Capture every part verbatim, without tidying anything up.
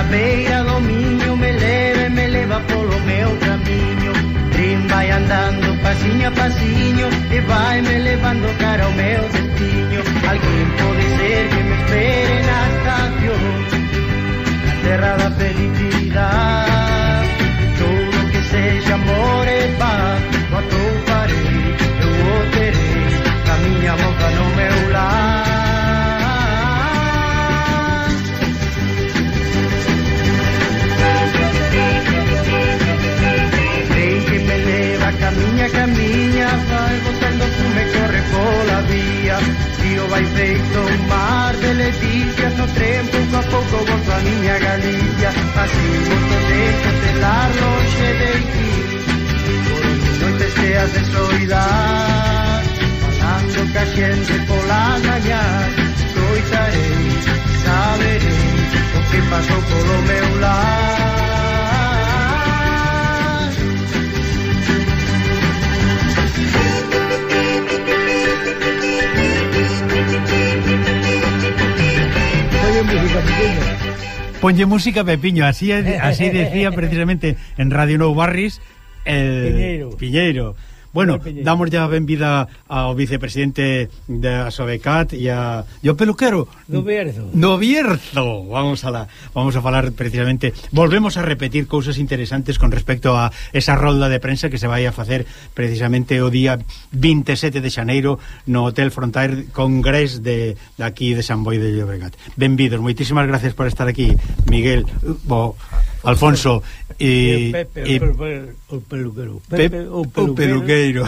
beira do miño me leva e me leva polo meu camiño. Tren vai andando pasiño a pasiño e vai me levando cara ao meu destino. Alguén pode ser que me espere na estación, na terra da felicidade. Todo que sexa amor e paz o atoparei, eu o terei na miña boca no meu lar. Camiña, camiña, vai botando fume, corre pola vía. Río vai feito un mar de leticias, no tren pouco a pouco volto a miña Galicia. Así volto deixo telar longe de ti, por noites cheas de soidade, falando ca xente polas mañás. Coitarei, saberei o que pasou polo meu lar. Ponlle música Pepiño, así así decía precisamente en Radio Nou Barris el Piñeiro. Piñeiro. Bueno, damos ya benvida ao vicepresidente da Sobecat e a e ao peluquero no Bierzo. No Bierzo. Vamos a la, vamos a falar precisamente, volvemos a repetir cousas interesantes con respecto a esa rolda de prensa que se vai a facer precisamente o día vinte e sete de xaneiro no Hotel Frontier Congress de, de aquí de San Boi de Llobregat. Benvidos, moitísimas gracias por estar aquí, Miguel, bo, Alfonso e Pepe, e, o peluquero. Pepe, o peluqueiro.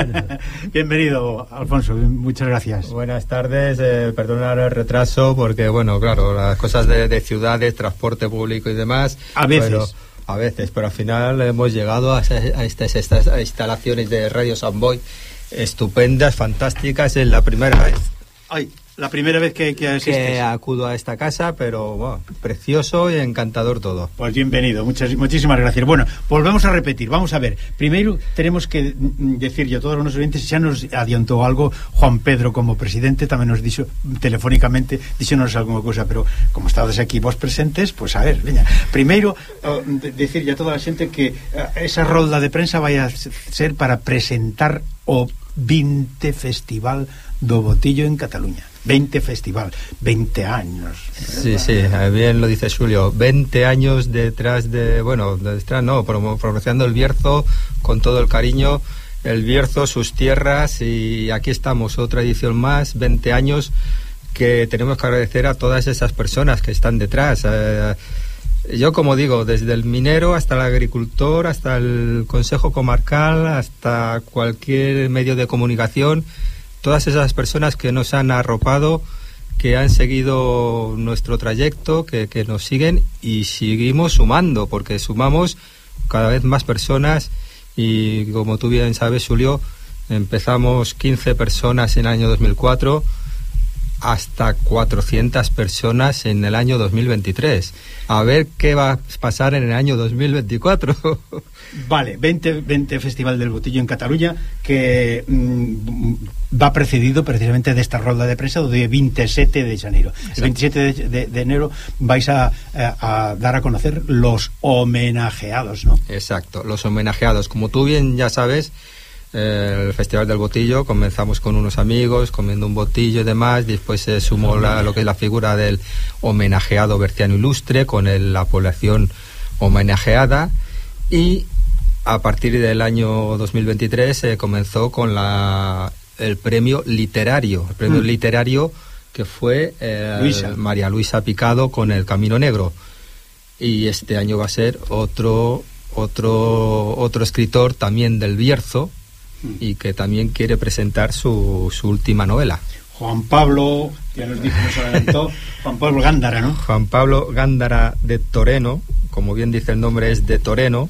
Bienvenido, Alfonso, muchas gracias. Buenas tardes, eh, perdonar el retraso porque, bueno, claro, las cosas de, de ciudades, transporte público y demás. A veces. Pero, a veces, pero al final hemos llegado a, a estas, estas instalaciones de Radio San Boi, estupendas, fantásticas, es la primera vez. Ay, la primera vez que, que asistes. Que acudo a esta casa, pero bueno, precioso y encantador todo. Pues bienvenido, muchas, muchísimas gracias. Bueno, volvemos a repetir, vamos a ver. Primero tenemos que decirle a todos los oyentes, ya nos adiantó algo Juan Pedro como presidente, también nos dijo telefónicamente, díxonos alguna cosa, pero como estáis aquí vos presentes, pues a ver, veña. Primeiro, uh, decirle a toda a xente que uh, esa rolda de prensa vai a ser para presentar o vinte Festival do Botillo en Cataluña. veinte Festival, veinte años. Sí, sí, bien lo dice Julio, veinte años detrás de, bueno, detrás no, promocionando el Bierzo con todo el cariño, el Bierzo, sus tierras, y aquí estamos, otra edición más, veinte años que tenemos que agradecer a todas esas personas que están detrás. Eh, yo, como digo, desde el minero hasta el agricultor, hasta el Consejo Comarcal, hasta cualquier medio de comunicación, todas esas personas que nos han arropado, que han seguido nuestro trayecto, que, que nos siguen y seguimos sumando, porque sumamos cada vez más personas y, como tú bien sabes, Julio, empezamos quince personas en el año dos mil cuatro hasta cuatrocientas personas en el año dos mil veintitrés. A ver qué va a pasar en el año dos mil veinticuatro. Vale, veinte, veinte Festival del Botillo en Cataluña, que mmm, va precedido precisamente de esta rolda de prensa do día veintisiete de xaneiro. El veintisiete de, de, de enero vais a, a, a dar a conocer los homenajeados, ¿no? Exacto, los homenajeados. Como tú bien ya sabes, el Festival del Botillo comenzamos con unos amigos comiendo un botillo y demás, después se sumó la, lo que es la figura del homenajeado berciano ilustre con el, la población homenajeada, y a partir del año dos mil veintitrés se eh, comenzó con la, el premio literario, el premio mm. literario que fue eh, Luisa. María Luisa Picado con El Camino Negro, y este año va a ser otro otro otro escritor también del Bierzo y que también quiere presentar su, su última novela. Juan Pablo, ya nos dijo, nos adelantó, Juan Pablo Gándara, ¿no? Juan Pablo Gándara de Toreno, como bien dice el nombre, es de Toreno,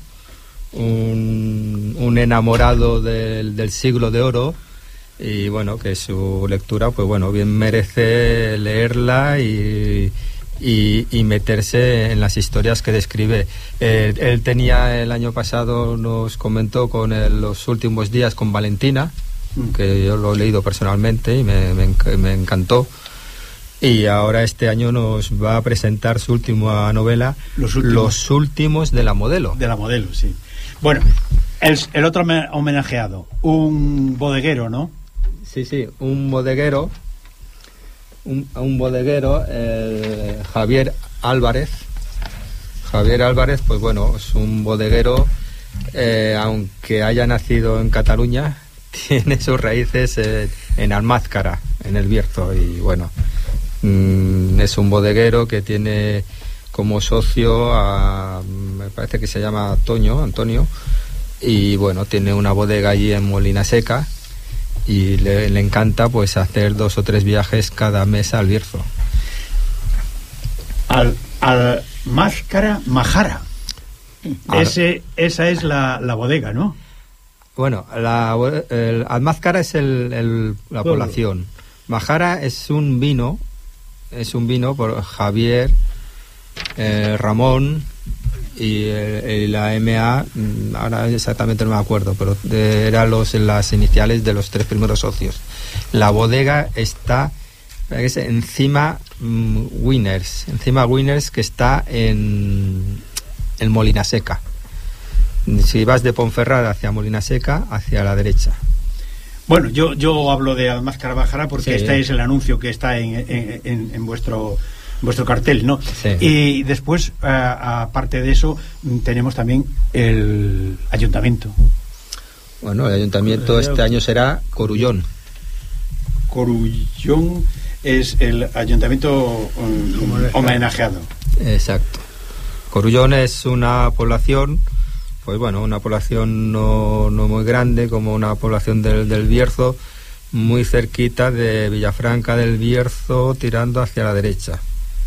un, un enamorado del, del siglo de oro, y bueno, que su lectura, pues bueno, bien merece leerla y... Y, y meterse en las historias que describe. Eh, él tenía el año pasado, nos comentó con el, los últimos días con Valentina, mm. que yo lo he leído personalmente y me, me, me encantó. Y ahora este año nos va a presentar su última novela, Los Últimos, Los últimos de la Modelo. De la Modelo, sí. Bueno, el, el otro homenajeado, un bodeguero, ¿no? Sí, sí, un bodeguero, un, un bodeguero, eh, Javier Álvarez. Javier Álvarez, pues bueno, es un bodeguero, eh, aunque haya nacido en Cataluña, tiene sus raíces eh, en Almázcara, en el Bierzo, y bueno, mmm, es un bodeguero que tiene como socio a, me parece que se llama Toño, Antonio, y bueno, tiene una bodega allí en Molina Seca, y le, le encanta pues hacer dos o tres viajes cada mes al Bierzo. Al, al Máscara Majara. Ese, esa es la, la bodega, ¿no? Bueno, la, el Almázcara es el, el, la Pueblo. Población. Majara es un vino, es un vino por Javier, eh, Ramón y, eh, y la M A, ahora exactamente no me acuerdo, pero eran los, las iniciales de los tres primeros socios. La bodega está es encima um, Winners, encima Winners, que está en, en Molina Seca. Si vas de Ponferrada hacia Molina Seca, hacia la derecha. Bueno, yo yo hablo de Almázcara Majara porque sí. Este es el anuncio que está en, en, en, en vuestro vuestro cartel, ¿no? Sí. Y después, uh, aparte de eso, tenemos también el ayuntamiento. Bueno, el ayuntamiento este año será Corullón. Corullón es el ayuntamiento um, homenajeado. Exacto. Corullón es una población, pues bueno, una población no, no muy grande, como una población del, del Bierzo, muy cerquita de Villafranca del Bierzo, tirando hacia la derecha.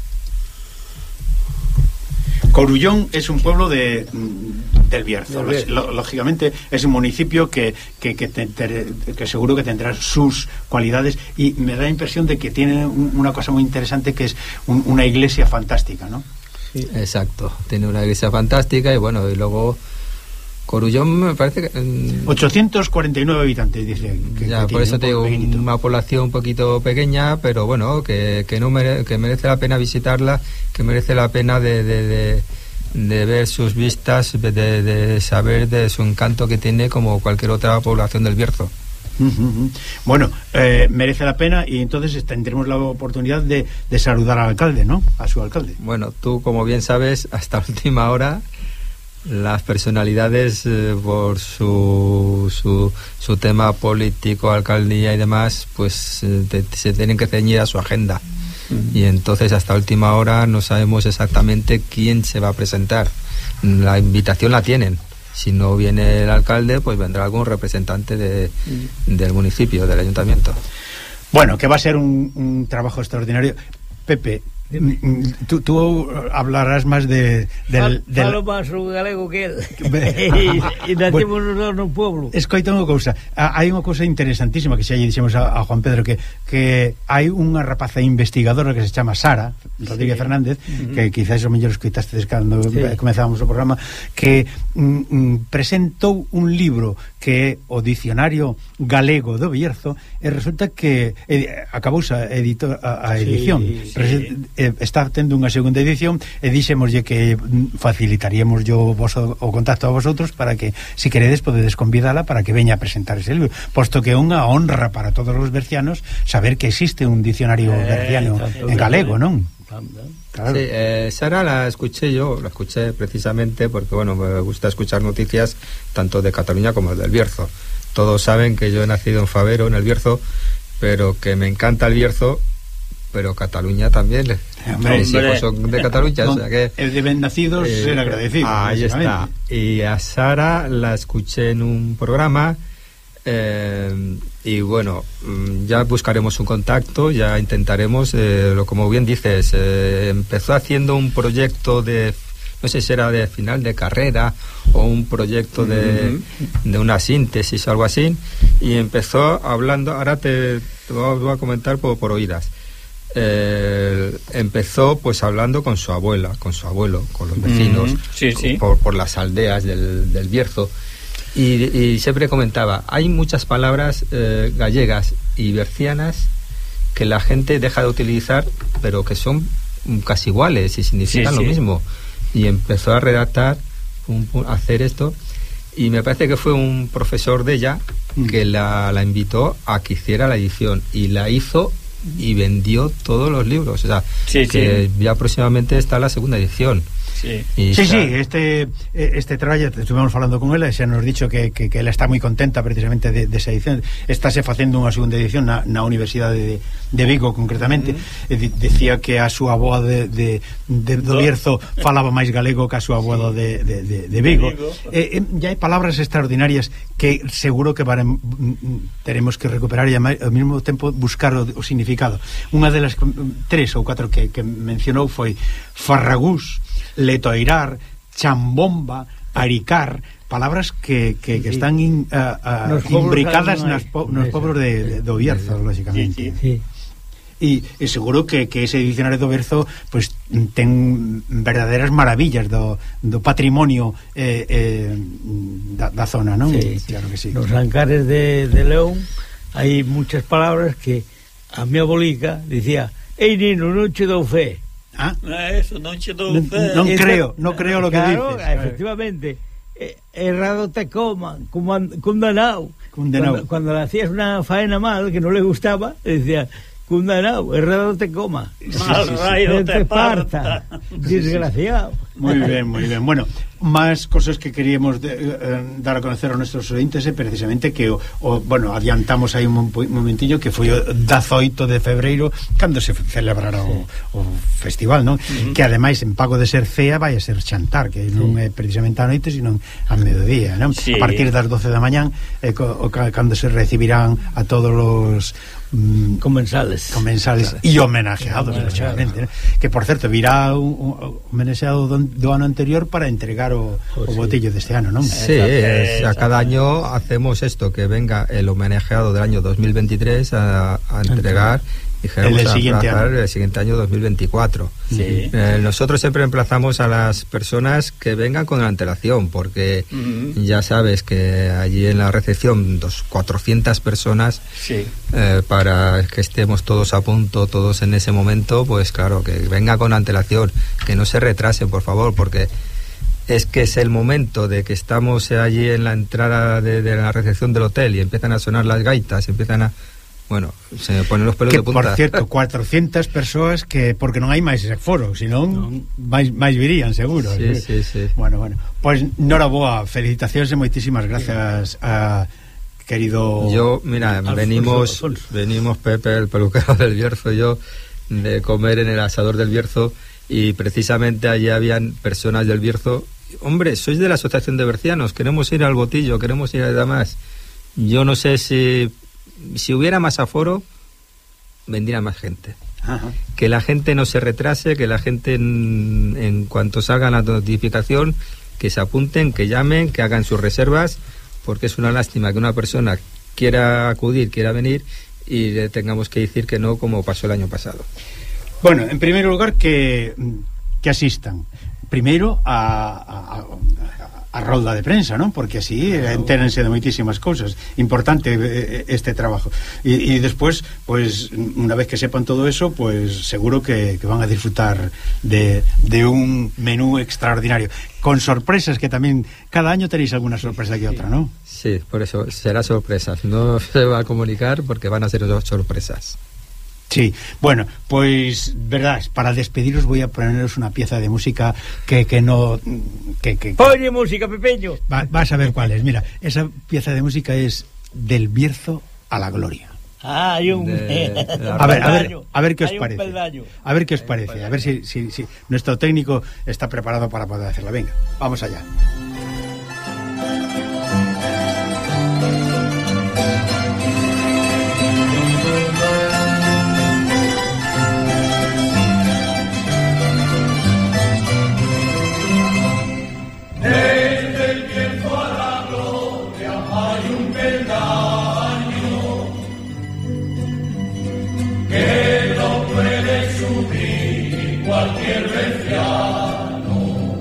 Corullón es un pueblo de, del Bierzo. Lógicamente es un municipio que, que, que, te, te, que seguro que tendrá sus cualidades, y me da la impresión de que tiene una cosa muy interesante, que es un, una iglesia fantástica, ¿no? Sí. Exacto, tiene una iglesia fantástica, y bueno, y luego Corullón me parece que... Mmm, ochocientos cuarenta y nueve habitantes, dice. Que, ya, que por eso te digo, pequeñito. Una población un poquito pequeña, pero bueno, que, que, no mere, que merece la pena visitarla, que merece la pena de, de, de, de ver sus vistas, de, de saber de su encanto que tiene, como cualquier otra población del Bierzo. Uh-huh. Bueno, eh, merece la pena, y entonces tendremos la oportunidad de, de saludar al alcalde, ¿no? A su alcalde. Bueno, tú, como bien sabes, hasta última hora las personalidades, eh, por su, su su tema político, alcaldía y demás, pues eh, te, se tienen que ceñir a su agenda. Uh-huh. Y entonces hasta última hora no sabemos exactamente quién se va a presentar. La invitación la tienen. Si no viene el alcalde, pues vendrá algún representante de, uh-huh. del municipio, del ayuntamiento. Bueno, que va a ser un, un trabajo extraordinario. Pepe, Tú, tú hablarás más de... Del, del... Falo máis o galego que el e nacemos bueno, no pueblo. Escoita unha cousa, hai unha cousa interesantísima que xa lle dixemos a, a Juan Pedro, que, que hai unha rapaza investigadora que se chama Sara Rodríguez sí. Fernández, uh-huh. que quizás o mellor escoitastes cando sí. comezábamos o programa, que mm, presentou un libro que é o Dicionario Galego do Bierzo, e resulta que eh, acabouse a, edito, a, a edición sí, sí. Eh, está tendo unha segunda edición, e dixémoslle que facilitaríamos yo vos o, o contacto a vosotros para que, se si queredes, podedes convidala para que veña a presentar ese libro, posto que é unha honra para todos os bercianos saber que existe un dicionario eh, berciano en galego, non? Claro. Sí, eh, Sara la escuché yo, la escuché precisamente porque, bueno, me gusta escuchar noticias tanto de Cataluña como del Bierzo. Todos saben que yo he nacido en Favero, en el Bierzo, pero que me encanta el Bierzo, pero Cataluña también. Hombre, mis hijos son de Cataluña, no, o sea que el de bien nacidos eh, ser agradecido. Ahí está. Y a Sara la escuché en un programa, eh, y bueno, ya buscaremos un contacto, ya intentaremos, eh, lo como bien dices, eh, empezó haciendo un proyecto de, no sé si era de final de carrera o un proyecto de, uh-huh. de una síntesis o algo así, y empezó hablando, ahora te, te voy a comentar por, por oídas. Eh, empezó pues hablando con su abuela, con su abuelo, con los vecinos, mm, sí, sí. Por, por las aldeas del, del Bierzo, y, y siempre comentaba, hay muchas palabras eh, gallegas y bercianas que la gente deja de utilizar pero que son casi iguales y significan sí, lo sí. mismo. Y empezó a redactar, un, a hacer esto, y me parece que fue un profesor de ella mm. que la, la invitó a que hiciera la edición, y la hizo y vendió todos los libros. O sea, sí, que sí. ya próximamente está la segunda edición. Sí, sí, está... sí, este este traballo, estuvemos falando con ela e xa nos dicho que, que, que ela está moi contenta precisamente de, de esa edición. Estáse facendo unha segunda edición na, na Universidade de, de Vigo concretamente. Mm. E di, decía que a súa avoa de, de, de do Bierzo falaba máis galego que a súa avoa de, de, de, de Vigo. E, e, ya hai palabras extraordinarias que seguro que varen, teremos que recuperar e ao mesmo tempo buscar o, o significado. Unha delas tres ou catro que, que mencionou foi farragús, letoirar, chambomba, aricar, palabras que, que, que están in, uh, uh, imbricadas nas po, nos pobres de, de, do Bierzo, lógicamente. Sí, sí. E, e seguro que, que ese dicionario do Bierzo pues, ten verdaderas maravillas do, do patrimonio eh, eh, da, da zona, non? Sí, claro que sí. Nos Ancares de, de León hai muchas palabras que a mi abolica dicía: ei, nino, non che dou fe. Ah, eso, non che dou fe. Non creo, non creo lo que claro, dices. Efectivamente. Eh, errado te coman, condenado. Condenado. Cuando, cuando le hacías una faena mal que no le gustaba, decía: condenado, errado te coma. Sí, mal sí, sí, rayo te, te parta. Desgraciado. Muy bien, muy bien. Bueno, más cosas que queríamos de, eh, dar a conocer a nuestros oyentes é precisamente que o, o, bueno, adiantamos aí un, un momentillo que foi o dezoito de febreiro cando se celebrará sí. o, o festival, non? Uh-huh. Que ademais en pago de ser cea vai a ser xantar, que sí. non é precisamente a noite, sino a mediodía, non? Sí. A partir das doce da mañán é co, o, cando se recibirán a todos os mm, comensales comensales e claro. homenajeados, lógicamente, ¿no? Que por certo virá un, un homenaxeado do, do ano anterior para entregar o, oh, o botillo sí. deste ano, ¿no? Sí, es, a cada año hacemos esto, que venga el homenajeado del año dos mil veintitrés a, a entregar y el, el, siguiente año. el siguiente año dos mil veinticuatro. Sí. Eh, nosotros siempre emplazamos a las personas que vengan con antelación, porque uh-huh. ya sabes que allí en la recepción dos cuatrocientas personas sí. eh, para que estemos todos a punto, todos en ese momento, pues claro, que venga con antelación, que no se retrasen, por favor, porque es que es el momento de que estamos allí en la entrada de, de la recepción del hotel y empiezan a sonar las gaitas, empiezan a... Bueno, se me ponen los pelos que, de punta. Por cierto, cuatrocientas persoas que, porque non hai máis foro, senón no. máis, máis virían, seguro. Sí, sí, sí. Bueno, bueno. Pois, pues, noraboa, felicitacións e moitísimas gracias a querido... Yo, mira, Alfonso, venimos, Alfonso. venimos Pepe, el peluquero del Bierzo, yo, de comer en el asador del Bierzo, y precisamente allí habían personas del Bierzo. Hombre, sois de la Asociación de Bercianos, queremos ir al Botillo, queremos ir a Damas. Yo no sé si... si hubiera más aforo, vendría más gente. Ajá. Que la gente no se retrase, que la gente en, en cuanto salga la notificación, que se apunten, que llamen, que hagan sus reservas, porque es una lástima que una persona quiera acudir, quiera venir y le tengamos que decir que no, como pasó el año pasado. Bueno, en primer lugar que, que asistan primeiro a, a, a a rolda de prensa, ¿no? Porque así entérense de moitísimas cousas. Importante este trabajo. Y, y después, pues, una vez que sepan todo eso, pues seguro que, que van a disfrutar de, de un menú extraordinario. Con sorpresas, que también cada año tenéis alguna sorpresa que otra, ¿no? Sí, por eso será sorpresas. No se va a comunicar porque van a ser dos sorpresas. Sí, bueno, pues verdad, para despediros voy a poneros una pieza de música que, que no que, que, que Oye, música, Pepeño. Va, vas a ver cuál es. Mira, esa pieza de música es Del Bierzo a la Gloria. Ah, hay un de... a ver, a ver, a ver qué os parece. A ver qué os parece, a ver si, si, si nuestro técnico está preparado para poder hacerla. Venga, vamos allá. Desde el Bierzo a la Gloria hay un peldaño que no puede subir cualquier berciano,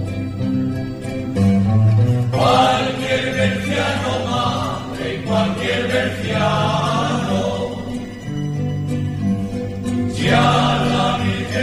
cualquier berciano madre, cualquier berciano, si a la Virgen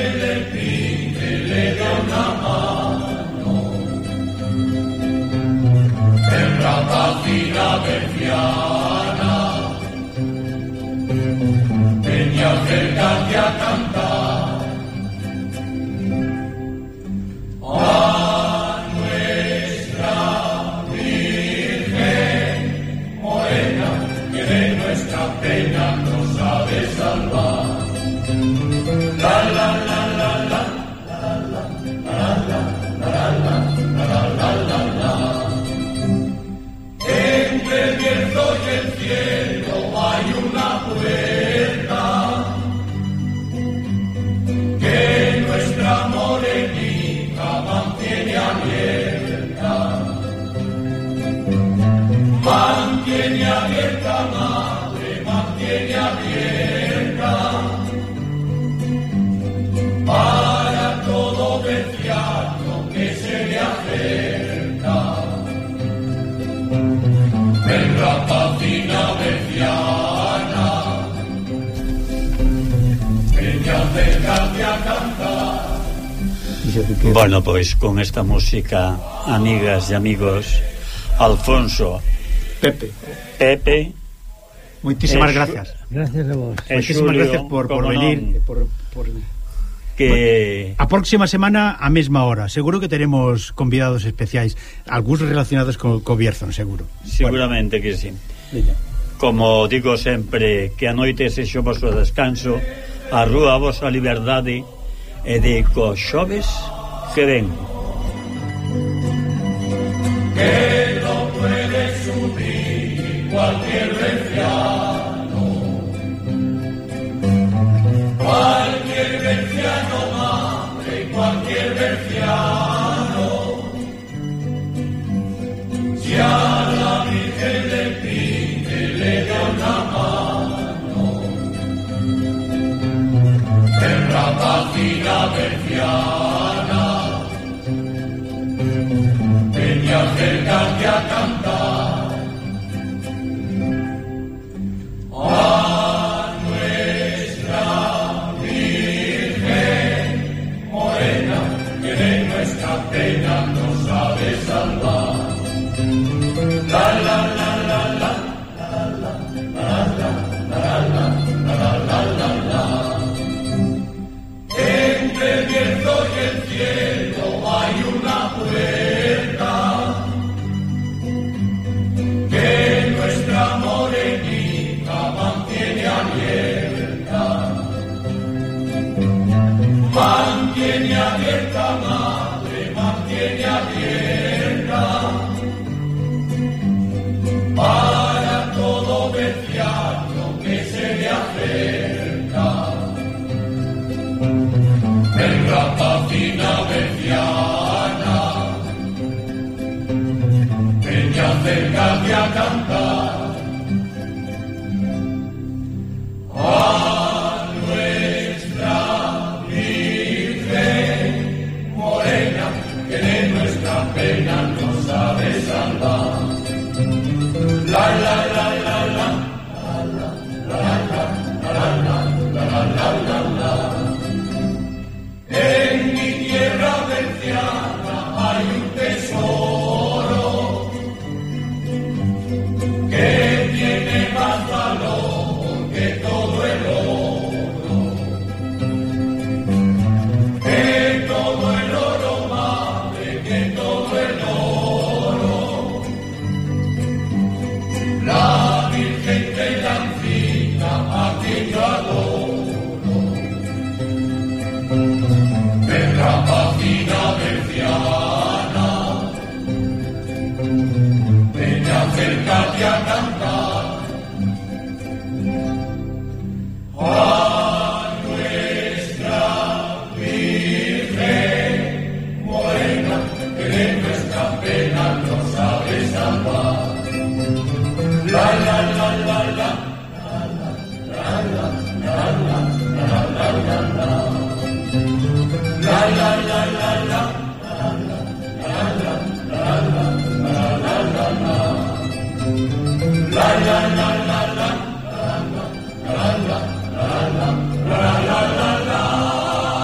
Patricia Duque. Bueno, pois con esta música, amigas e amigos, Alfonso, Pepe, Pepe, moitísimas Eso. gracias. Gracias a vos. e Moitísimas Xulio, gracias por, por como venir, non, por, por... que A próxima semana a mesma hora. Seguro que teremos convidados especiais, algúns relacionados co, co Bierzo, seguro. seguramente que sí. Bueno, Como digo sempre, que a noite sexo vosso descanso, a rúa a vosa liberdade e de co xoves que ven. Que no puede subir cualquier berciano, cualquier berciano madre, cualquier berciano, si a la Virgen le pide le da una mano, en rapacina berciana, ven y acércate a cantar a nuestra Virgen morena, que de nuestra pena nos ha de salvar. La la la la la la la la la la la la la la. Entre el Bierzo y el cielo hay una puerta que nuestra morenita mantiene abierta, mantiene abierta, madre, mantiene abierta, para todo berciano que se le acerca. En rapacina berciana, ven y acércate a cantar a nuestra Virgen morena, que de nuestra pena nos ha de salvar. La la la la la la la la la la la la la. En mi tierra berciana hay un tesoro que tiene más valor que todo el oro, que todo el oro, madre, que todo el oro. La Virgen de la Encina, a quien yo adoro.